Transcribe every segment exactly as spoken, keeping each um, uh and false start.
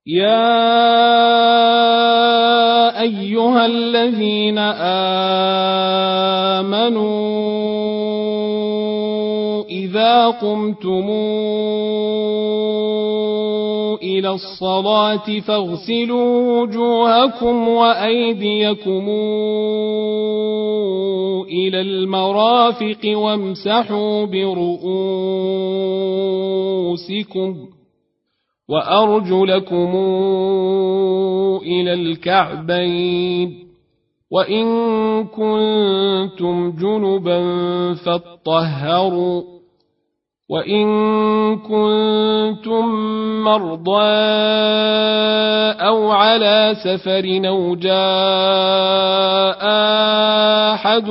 يا أيها الذين آمنوا إذا قمتم إلى الصلاة فاغسلوا وجوهكم وأيديكم إلى المرافق وامسحوا برؤوسكم وأرجلكم إلى الكعبين وإن كنتم جنبا فاطهروا وإن كنتم مرضى أو على سفر أو جاء أحد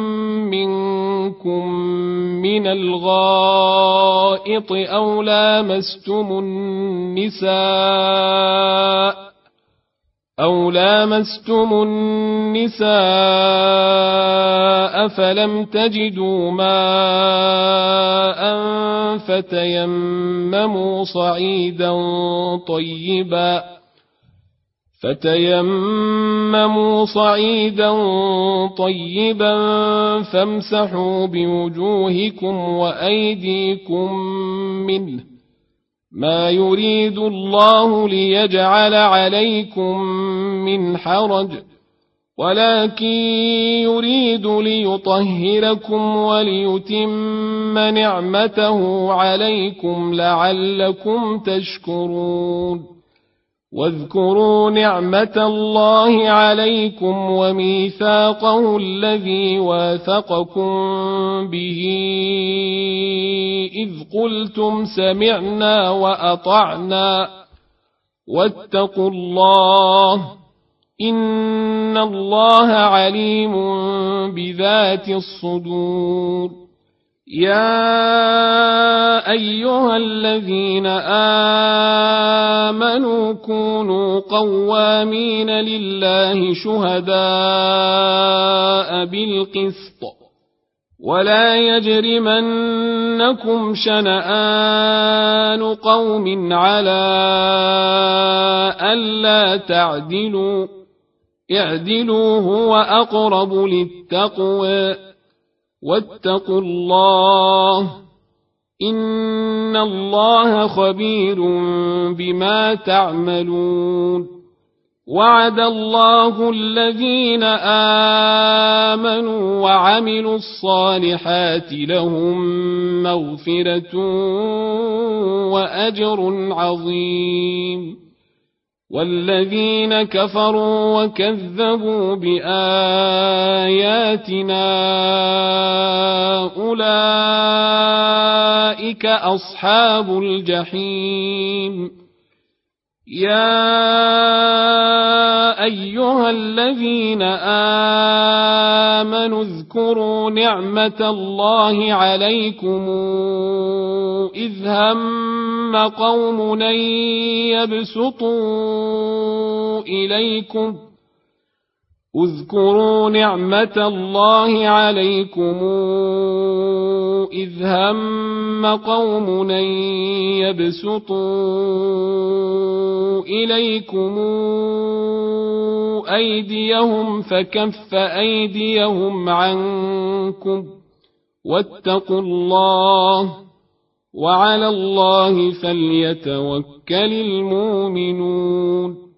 منكم من الغائط أو لامستم النساء أو لامستم النساء فلم تجدوا ماء فتيمموا صعيدا طيبا فتيمموا صعيدا طيبا فامسحوا بوجوهكم وأيديكم منه ما يريد الله ليجعل عليكم من حرج ولكن يريد ليطهركم وليتم نعمته عليكم لعلكم تشكرون واذكروا نعمة الله عليكم وميثاقه الذي واثقكم به إذ قلتم سمعنا وأطعنا واتقوا الله إن الله عليم بذات الصدور يا أيها الذين آمنوا كونوا قوامين لله شهداء بالقسط ولا يجرمنكم شنآن قوم على ألا تعدلوا اعدلوا هو أقرب للتقوى واتقوا الله إن الله خبير بما تعملون وعد الله الذين آمنوا وعملوا الصالحات لهم مغفرة وأجر عظيم والذين كفروا وكذبوا بآياتنا أولئك أصحاب الجحيم يا أيها الذين آمنوا اذكروا نعمة الله عليكم إذ هم قوم أن يبسطوا إليكم اذكروا نعمة الله عليكم إذ هم قوم أن يبسطوا إليكم أيديهم فكف أيديهم عنكم واتقوا الله وعلى الله فليتوكل المؤمنون